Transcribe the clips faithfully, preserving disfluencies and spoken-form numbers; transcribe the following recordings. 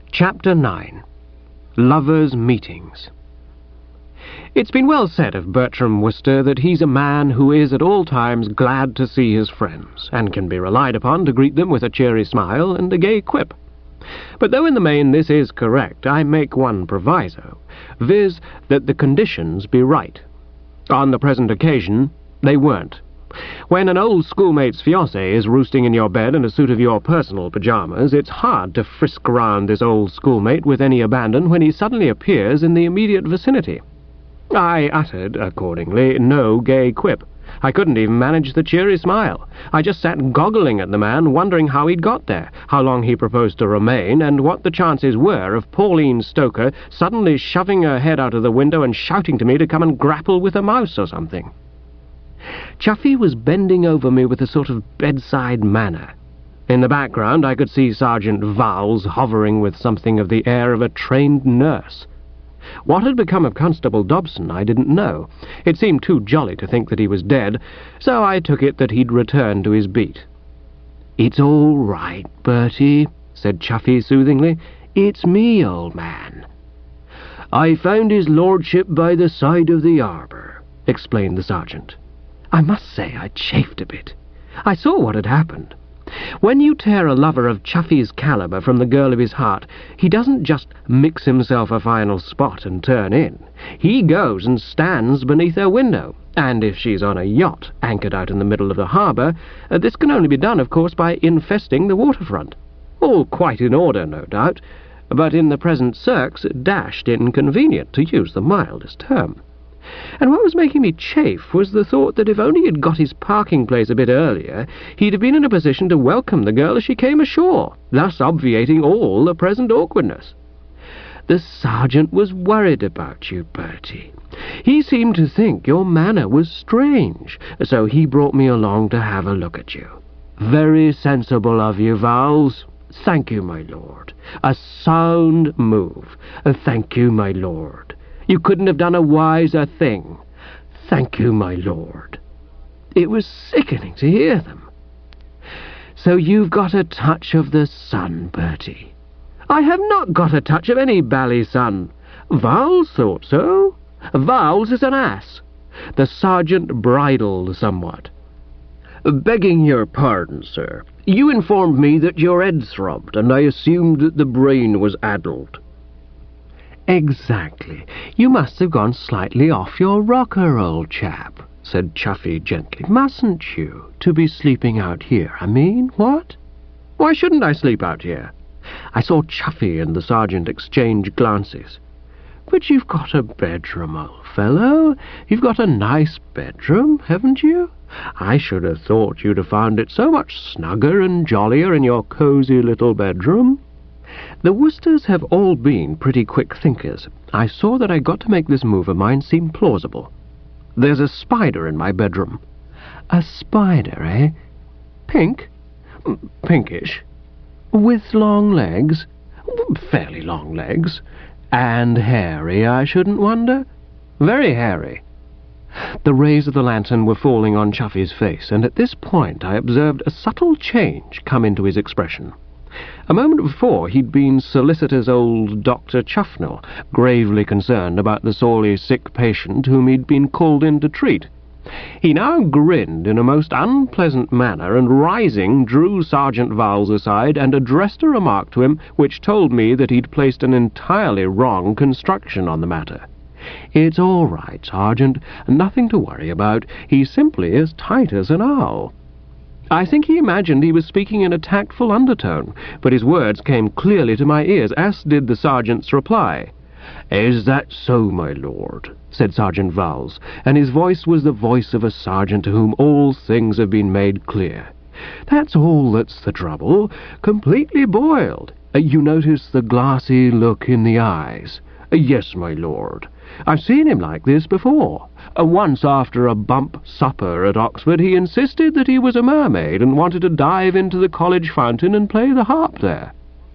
Chapter nine. Lovers' Meetings. It's been well said of Bertram Wooster that he's a man who is at all times glad to see his friends, and can be relied upon to greet them with a cheery smile and a gay quip. But though in the main this is correct, I make one proviso, viz. That the conditions be right. On the present occasion, they weren't. When an old schoolmate's fiancé is roosting in your bed in a suit of your personal pyjamas, it's hard to frisk round this old schoolmate with any abandon when he suddenly appears in the immediate vicinity. I uttered, accordingly, no gay quip. I couldn't even manage the cheery smile. I just sat goggling at the man, wondering how he'd got there, how long he proposed to remain, and what the chances were of Pauline Stoker suddenly shoving her head out of the window and shouting to me to come and grapple with a mouse or something. Chuffy was bending over me with a sort of bedside manner. In the background I could see Sergeant Vowles hovering with something of the air of a trained nurse. What had become of Constable Dobson I didn't know. It seemed too jolly to think that he was dead, so I took it that he'd returned to his beat. "It's all right, Bertie," said Chuffy soothingly. "It's me, old man." "I found his lordship by the side of the arbour," explained the sergeant. I must say I chafed a bit. I saw what had happened. When you tear a lover of Chuffy's caliber from the girl of his heart, he doesn't just mix himself a final spot and turn in. He goes and stands beneath her window, and if she's on a yacht anchored out in the middle of the harbour, uh, this can only be done, of course, by infesting the waterfront. All quite in order, no doubt, but in the present circs, dashed inconvenient, to use the mildest term. And what was making me chafe was the thought that if only he'd got his parking place a bit earlier, he'd have been in a position to welcome the girl as she came ashore, thus obviating all the present awkwardness. The sergeant was worried about you, Bertie. He seemed to think your manner was strange, so he brought me along to have a look at you. Very sensible of you, Vowles. Thank you, my lord. A sound move. Thank you, my lord. You couldn't have done a wiser thing. Thank you, my lord. It was sickening to hear them. So you've got a touch of the sun, Bertie. I have not got a touch of any bally sun. Vowles thought so. Vowles is an ass. The sergeant bridled somewhat. Begging your pardon, sir, you informed me that your head throbbed, and I assumed that the brain was addled. Exactly. You must have gone slightly off your rocker, old chap, said Chuffy gently. Mustn't you, to be sleeping out here, I mean, what? Why shouldn't I sleep out here? I saw Chuffy and the sergeant exchange glances. But you've got a bedroom, old fellow. You've got a nice bedroom, haven't you? I should have thought you'd have found it so much snugger and jollier in your cosy little bedroom. The Woosters have all been pretty quick thinkers. I saw that I got to make this move of mine seem plausible. There's a spider in my bedroom. A spider, eh? Pink? Pinkish. With long legs? Fairly long legs. And hairy, I shouldn't wonder. Very hairy. The rays of the lantern were falling on Chuffy's face, and at this point I observed a subtle change come into his expression. A moment before he'd been solicitous old Doctor Chuffnell, gravely concerned about the sorely sick patient whom he'd been called in to treat. He now grinned in a most unpleasant manner, and rising drew Sergeant Vowles aside and addressed a remark to him which told me that he'd placed an entirely wrong construction on the matter. It's all right, Sergeant, nothing to worry about. He's simply as tight as an owl. I think he imagined he was speaking in a tactful undertone, but his words came clearly to my ears, as did the sergeant's reply. "Is that so, my lord?" said Sergeant Vowles, and his voice was the voice of a sergeant to whom all things have been made clear. "That's all that's the trouble. Completely boiled. You notice the glassy look in the eyes?" "Yes, my lord. I've seen him like this before. Uh, once after a bump supper at Oxford he insisted that he was a mermaid and wanted to dive into the college fountain and play the harp there."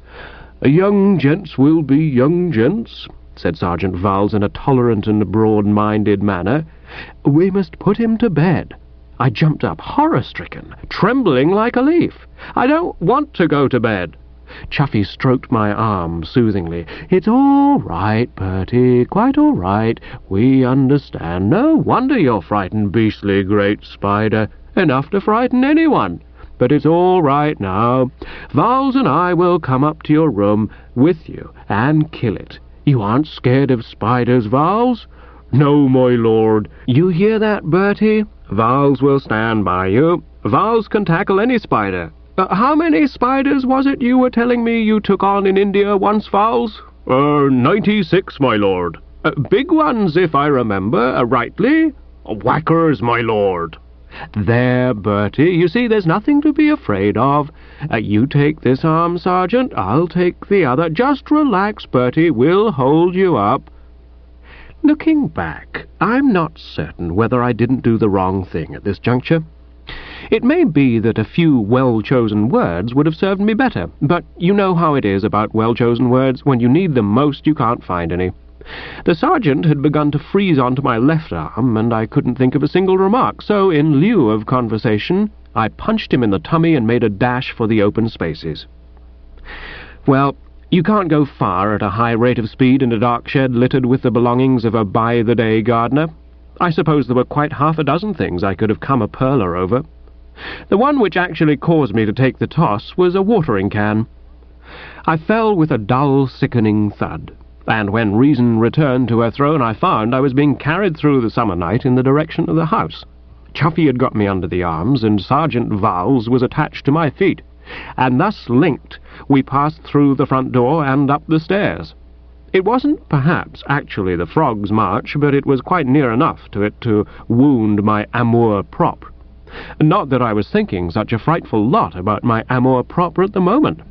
"Young gents will be young gents," said Sergeant Vowles in a tolerant and broad-minded manner. "We must put him to bed." I jumped up, horror-stricken, trembling like a leaf. "I don't want to go to bed." Chuffy stroked my arm soothingly. "It's all right, Bertie, quite all right. We understand. No wonder you're frightened, beastly great spider. Enough to frighten anyone. But it's all right now. Vowles and I will come up to your room with you and kill it. You aren't scared of spiders, Vowles?" "No, my lord." "You hear that, Bertie? Vowles will stand by you. Vowles can tackle any spider. Uh, how many spiders was it you were telling me you took on in India once, Vowles?" Uh, ninety-six, my lord." Uh, big ones, if I remember uh, rightly." "Whackers, my lord." "There, Bertie, you see there's nothing to be afraid of. Uh, you take this arm, Sergeant, I'll take the other. Just relax, Bertie, we'll hold you up." Looking back, I'm not certain whether I didn't do the wrong thing at this juncture. It may be that a few well-chosen words would have served me better, but you know how it is about well-chosen words. When you need them most, you can't find any. The sergeant had begun to freeze onto my left arm, and I couldn't think of a single remark, so in lieu of conversation, I punched him in the tummy and made a dash for the open spaces. Well, you can't go far at a high rate of speed in a dark shed littered with the belongings of a by-the-day gardener. I suppose there were quite half a dozen things I could have come a perler over. The one which actually caused me to take the toss was a watering can. I fell with a dull, sickening thud, and when reason returned to her throne, I found I was being carried through the summer night in the direction of the house. Chuffy had got me under the arms, and Sergeant Vowles was attached to my feet, and thus linked, we passed through the front door and up the stairs. It wasn't, perhaps, actually the Frog's March, but it was quite near enough to it to wound my amour-propre. Not that I was thinking such a frightful lot about my amour-propre at the moment.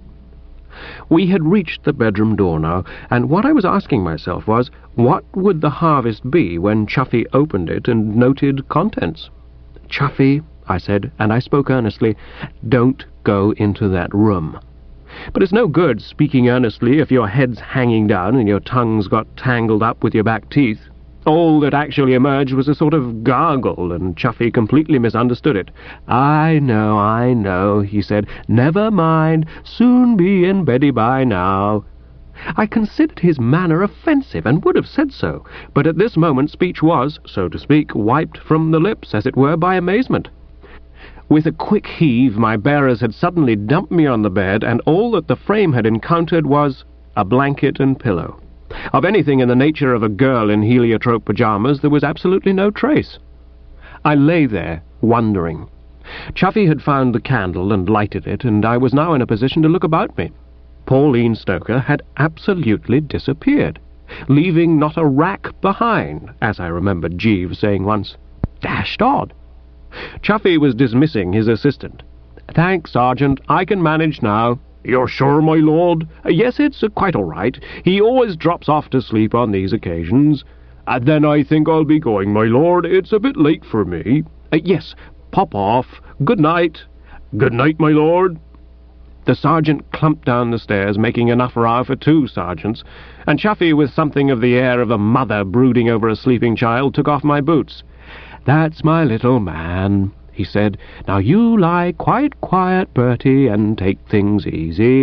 We had reached the bedroom door now, and what I was asking myself was, what would the harvest be when Chuffy opened it and noted contents? "Chuffy," I said, and I spoke earnestly, "don't go into that room." But it's no good speaking earnestly if your head's hanging down and your tongue's got tangled up with your back teeth. All that actually emerged was a sort of gargle, and Chuffy completely misunderstood it. "I know, I know," he said. "Never mind. Soon be in beddy by now." I considered his manner offensive, and would have said so, but at this moment speech was, so to speak, wiped from the lips, as it were, by amazement. With a quick heave, my bearers had suddenly dumped me on the bed, and all that the frame had encountered was a blanket and pillow. Of anything in the nature of a girl in heliotrope pyjamas there was absolutely no trace. I lay there, wondering. Chuffy had found the candle and lighted it, and I was now in a position to look about me. Pauline Stoker had absolutely disappeared, leaving not a rack behind, as I remembered Jeeves saying once. Dashed odd. Chuffy was dismissing his assistant. "Thanks, Sergeant. I can manage now." "You're sure, my lord?" "Yes, it's uh, quite all right. He always drops off to sleep on these occasions." Uh, "Then I think I'll be going, my lord. It's a bit late for me." Uh, "Yes, pop off. Good night." "Good night, my lord." The sergeant clumped down the stairs, making enough row for two sergeants, and Chuffy, with something of the air of a mother brooding over a sleeping child, took off my boots. "That's my little man," he said. "Now you lie quite quiet, Bertie, and take things easy."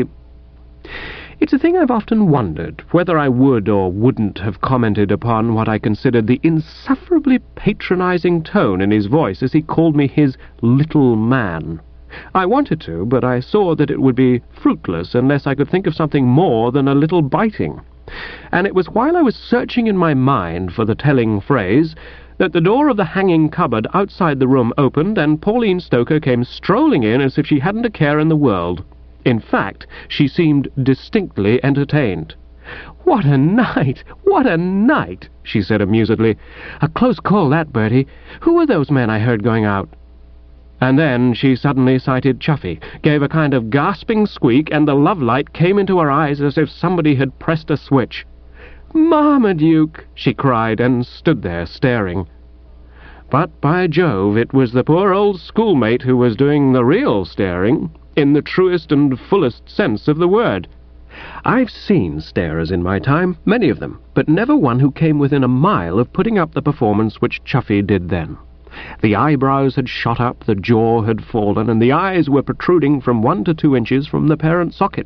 It's a thing I've often wondered, whether I would or wouldn't have commented upon what I considered the insufferably patronizing tone in his voice as he called me his little man. I wanted to, but I saw that it would be fruitless unless I could think of something more than a little biting. And it was while I was searching in my mind for the telling phrase that the door of the hanging cupboard outside the room opened, and Pauline Stoker came strolling in as if she hadn't a care in the world. In fact, she seemed distinctly entertained. "What a night! What a night!" she said amusedly. "A close call, that, Bertie. Who were those men I heard going out?" And then she suddenly sighted Chuffy, gave a kind of gasping squeak, and the love-light came into her eyes as if somebody had pressed a switch. "Marmaduke!" she cried, and stood there staring. But, by Jove, it was the poor old schoolmate who was doing the real staring, in the truest and fullest sense of the word. I've seen starers in my time, many of them, but never one who came within a mile of putting up the performance which Chuffy did then. The eyebrows had shot up, the jaw had fallen, and the eyes were protruding from one to two inches from the parent sockets.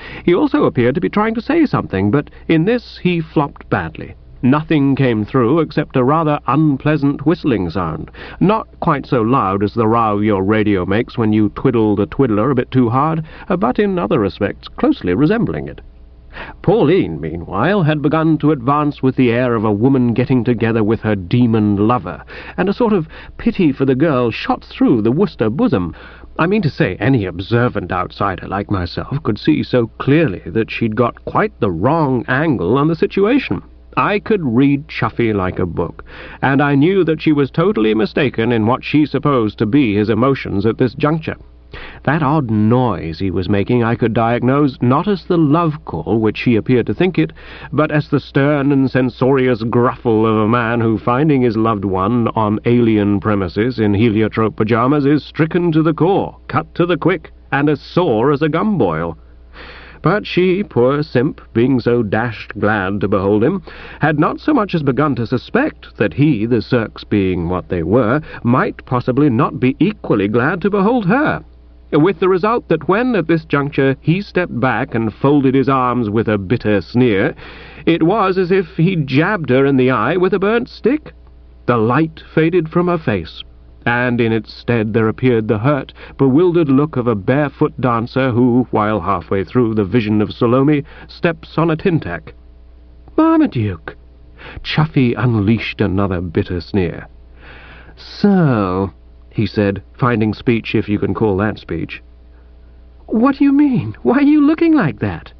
He also appeared to be trying to say something, but in this he flopped badly. Nothing came through except a rather unpleasant whistling sound, not quite so loud as the row your radio makes when you twiddle the twiddler a bit too hard, but in other respects closely resembling it. Pauline, meanwhile, had begun to advance with the air of a woman getting together with her demon lover, and a sort of pity for the girl shot through the Wooster bosom. I mean to say, any observant outsider like myself could see so clearly that she'd got quite the wrong angle on the situation. I could read Chuffy like a book, and I knew that she was totally mistaken in what she supposed to be his emotions at this juncture. That odd noise he was making I could diagnose not as the love call which he appeared to think it, but as the stern and censorious gruffle of a man who, finding his loved one on alien premises in heliotrope pyjamas, is stricken to the core, cut to the quick, and as sore as a gumboil. But she, poor simp, being so dashed glad to behold him, had not so much as begun to suspect that he, the Cirques being what they were, might possibly not be equally glad to behold her, with the result that when, at this juncture, he stepped back and folded his arms with a bitter sneer, it was as if he jabbed her in the eye with a burnt stick. The light faded from her face, and in its stead there appeared the hurt, bewildered look of a barefoot dancer who, while halfway through the vision of Salome, steps on a tin-tack. "Marmaduke!" Chuffy unleashed another bitter sneer. "So," he said, finding speech, if you can call that speech. "What do you mean? Why are you looking like that?"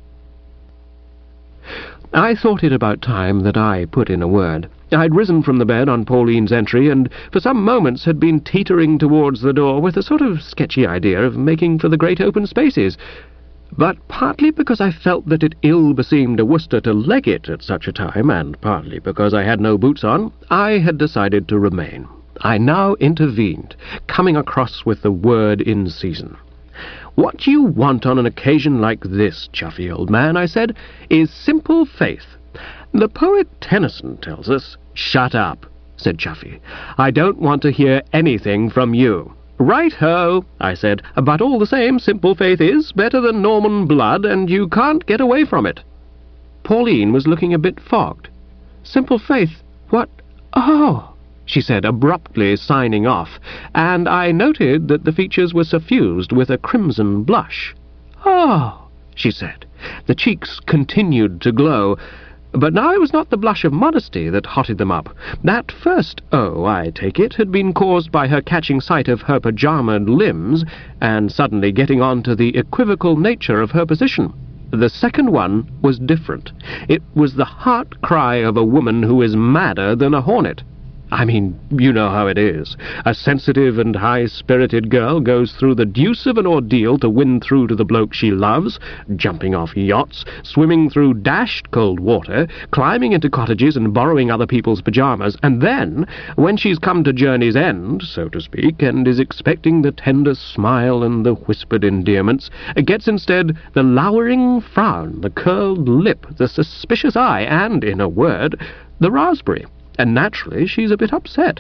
I thought it about time that I put in a word. I'd risen from the bed on Pauline's entry, and for some moments had been teetering towards the door with a sort of sketchy idea of making for the great open spaces. But partly because I felt that it ill beseemed a Wooster to leg it at such a time, and partly because I had no boots on, I had decided to remain. I now intervened, coming across with the word in season. "What you want on an occasion like this, Chuffy, old man," I said, "is simple faith. The poet Tennyson tells us—" "Shut up," said Chuffy. "I don't want to hear anything from you." "Right-ho," I said, "but all the same, simple faith is better than Norman blood, and you can't get away from it." Pauline was looking a bit fogged. "Simple faith? What? Oh!" she said, abruptly signing off, and I noted that the features were suffused with a crimson blush. "Oh!" she said. The cheeks continued to glow, but now it was not the blush of modesty that hotted them up. That first "oh," I take it, had been caused by her catching sight of her pajamaed limbs, and suddenly getting on to the equivocal nature of her position. The second one was different. It was the heart cry of a woman who is madder than a hornet. I mean, you know how it is. A sensitive and high-spirited girl goes through the deuce of an ordeal to win through to the bloke she loves, jumping off yachts, swimming through dashed cold water, climbing into cottages and borrowing other people's pyjamas, and then, when she's come to journey's end, so to speak, and is expecting the tender smile and the whispered endearments, gets instead the lowering frown, the curled lip, the suspicious eye, and, in a word, the raspberry. And naturally she's a bit upset.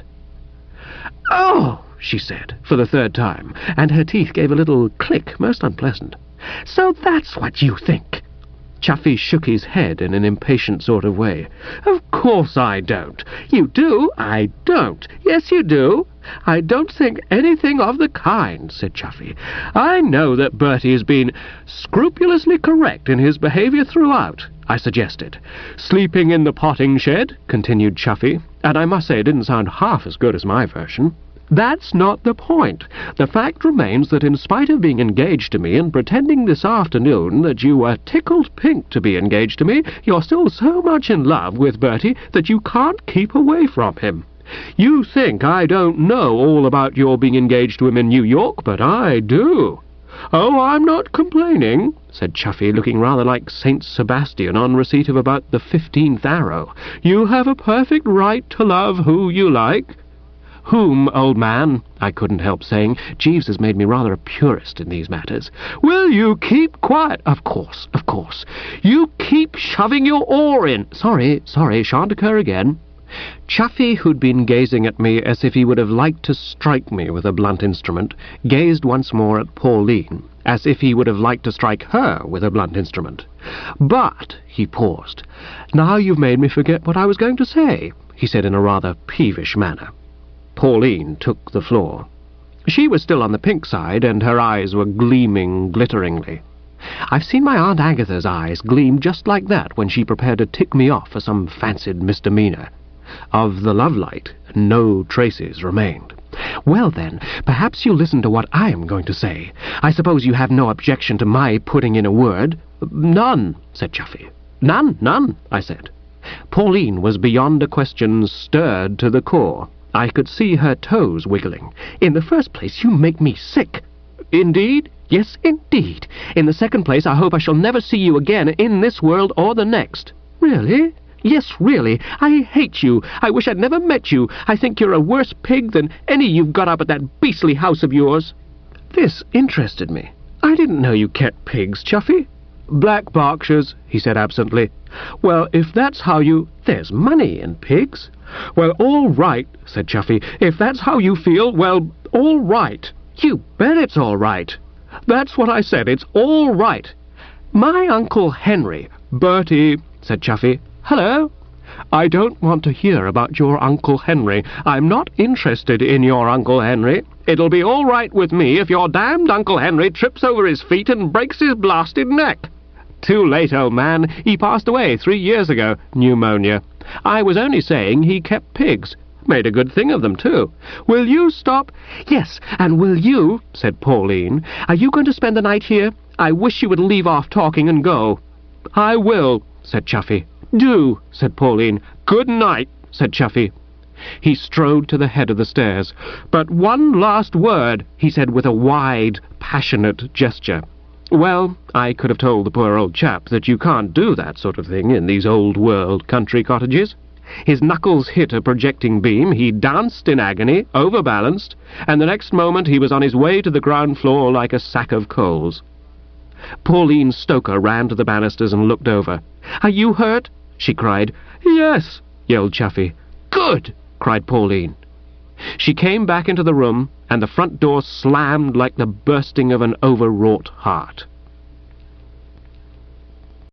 "Oh!" she said, for the third time, and her teeth gave a little click, most unpleasant. "So that's what you think?" Chuffy shook his head in an impatient sort of way. "Of course I don't. You do? I don't. Yes, you do." "I don't think anything of the kind," said Chuffy. "I know that Bertie has been scrupulously correct in his behaviour throughout," I suggested. "Sleeping in the potting shed," continued Chuffy, and I must say it didn't sound half as good as my version. "That's not the point. The fact remains that in spite of being engaged to me and pretending this afternoon that you were tickled pink to be engaged to me, you're still so much in love with Bertie that you can't keep away from him. You think I don't know all about your being engaged to him in New York, but I do." "Oh, I'm not complaining," said Chuffy, looking rather like Saint Sebastian on receipt of about the fifteenth arrow. "You have a perfect right to love who you like." "Whom, old man?" I couldn't help saying. Jeeves has made me rather a purist in these matters. "Will you keep quiet?" "Of course, of course." "You keep shoving your oar in." "Sorry, sorry, shan't occur again." Chuffy, who'd been gazing at me as if he would have liked to strike me with a blunt instrument, gazed once more at Pauline, as if he would have liked to strike her with a blunt instrument. "But," he paused, "now you've made me forget what I was going to say," he said in a rather peevish manner. Pauline took the floor. She was still on the pink side, and her eyes were gleaming glitteringly. I've seen my Aunt Agatha's eyes gleam just like that when she prepared to tick me off for some fancied misdemeanour. Of the love-light, no traces remained. "Well, then, perhaps you'll listen to what I am going to say. I suppose you have no objection to my putting in a word?" "None," said Chuffy. "None, none," I said. Pauline was beyond a question stirred to the core. I could see her toes wiggling. "In the first place, you make me sick." "Indeed?" "Yes, indeed. In the second place, I hope I shall never see you again in this world or the next." "Really?" "Yes, really. I hate you. I wish I'd never met you. I think you're a worse pig than any you've got up at that beastly house of yours." This interested me. "I didn't know you kept pigs, Chuffy." "Black Berkshires," he said absently. "Well, if that's how you—" "There's money in pigs." "Well, all right," said Chuffy. "If that's how you feel, well, all right." "You bet it's all right." "That's what I said. It's all right." "My Uncle Henry—" "Bertie," said Chuffy. "Hello?" "I don't want to hear about your Uncle Henry. I'm not interested in your Uncle Henry. It'll be all right with me if your damned Uncle Henry trips over his feet and breaks his blasted neck." "Too late, old man. He passed away three years ago. Pneumonia. I was only saying he kept pigs. Made a good thing of them, too. Will you stop?" "Yes, and will you," said Pauline. "Are you going to spend the night here? I wish you would leave off talking and go." "I will," said Chuffy. "Do," said Pauline. "Good night," said Chuffy. He strode to the head of the stairs. "But one last word," he said with a wide, passionate gesture. Well, I could have told the poor old chap that you can't do that sort of thing in these old-world country cottages. His knuckles hit a projecting beam, he danced in agony, overbalanced, and the next moment he was on his way to the ground floor like a sack of coals. Pauline Stoker ran to the banisters and looked over. "Are you hurt?" she cried. "Yes," yelled Chuffy. "Good!" cried Pauline. She came back into the room, and the front door slammed like the bursting of an overwrought heart.